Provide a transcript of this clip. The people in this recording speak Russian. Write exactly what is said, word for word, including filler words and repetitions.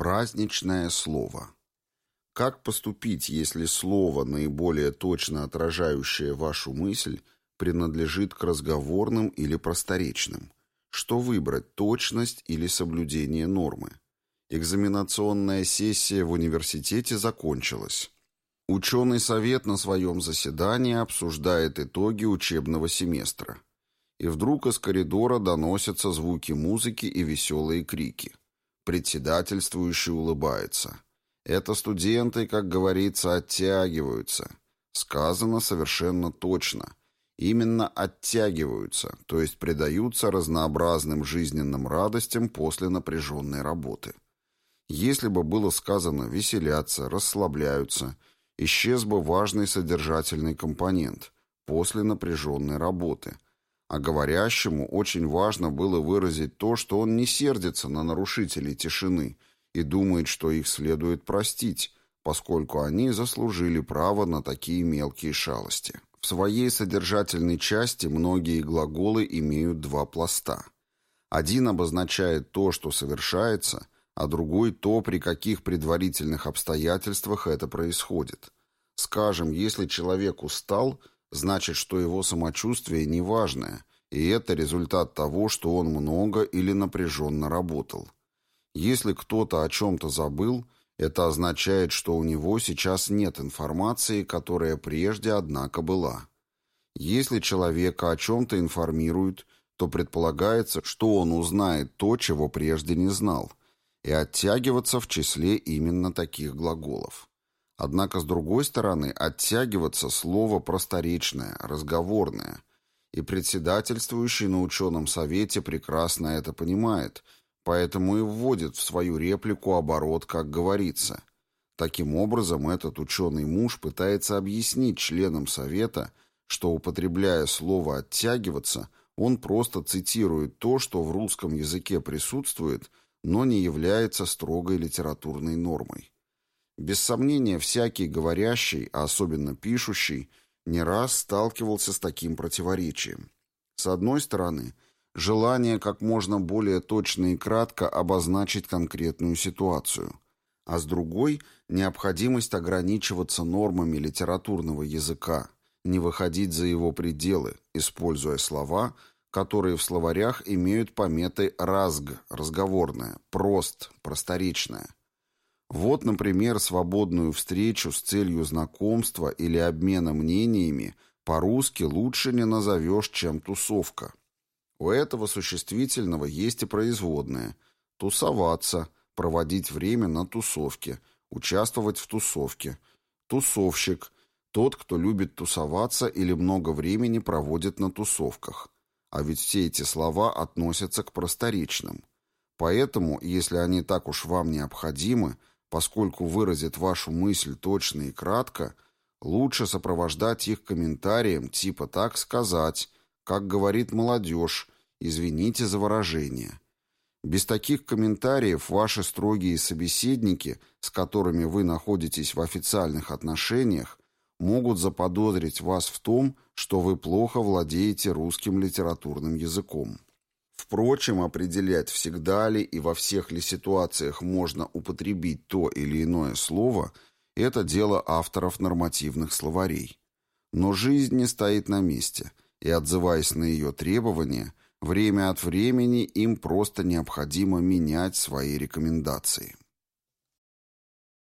Праздничное слово. Как поступить, если слово, наиболее точно отражающее вашу мысль, принадлежит к разговорным или просторечным? Что выбрать, точность или соблюдение нормы? Экзаменационная сессия в университете закончилась. Ученый совет на своем заседании обсуждает итоги учебного семестра. И вдруг из коридора доносятся звуки музыки и веселые крики. Председательствующий улыбается. Это студенты, как говорится, оттягиваются. Сказано совершенно точно. Именно оттягиваются, то есть предаются разнообразным жизненным радостям после напряженной работы. Если бы было сказано «веселятся», «расслабляются», исчез бы важный содержательный компонент после напряженной работы. А говорящему очень важно было выразить то, что он не сердится на нарушителей тишины и думает, что их следует простить, поскольку они заслужили право на такие мелкие шалости. В своей содержательной части многие глаголы имеют два пласта. Один обозначает то, что совершается, а другой то, при каких предварительных обстоятельствах это происходит. Скажем, если человек устал, значит, что его самочувствие неважное, и это результат того, что он много или напряженно работал. Если кто-то о чем-то забыл, это означает, что у него сейчас нет информации, которая прежде, однако, была. Если человека о чем-то информируют, то предполагается, что он узнает то, чего прежде не знал, и оттягиваться в числе именно таких глаголов. Однако, с другой стороны, оттягиваться слово просторечное, разговорное, и председательствующий на ученом совете прекрасно это понимает, поэтому и вводит в свою реплику оборот, как говорится. Таким образом, этот ученый муж пытается объяснить членам совета, что, употребляя слово «оттягиваться», он просто цитирует то, что в русском языке присутствует, но не является строгой литературной нормой. Без сомнения, всякий говорящий, а особенно пишущий, не раз сталкивался с таким противоречием. С одной стороны, желание как можно более точно и кратко обозначить конкретную ситуацию, а с другой – необходимость ограничиваться нормами литературного языка, не выходить за его пределы, используя слова, которые в словарях имеют пометы «разг» – разговорное, «прост» – просторечное. Вот, например, свободную встречу с целью знакомства или обмена мнениями по-русски лучше не назовешь, чем тусовка. У этого существительного есть и производное. Тусоваться, проводить время на тусовке, участвовать в тусовке. Тусовщик – тот, кто любит тусоваться или много времени проводит на тусовках. А ведь все эти слова относятся к просторечным. Поэтому, если они так уж вам необходимы, поскольку выразят вашу мысль точно и кратко, лучше сопровождать их комментарием типа «так сказать», как говорит молодежь, извините за выражение. Без таких комментариев ваши строгие собеседники, с которыми вы находитесь в официальных отношениях, могут заподозрить вас в том, что вы плохо владеете русским литературным языком. Впрочем, определять, всегда ли и во всех ли ситуациях можно употребить то или иное слово – это дело авторов нормативных словарей. Но жизнь не стоит на месте, и, отзываясь на ее требования, время от времени им просто необходимо менять свои рекомендации.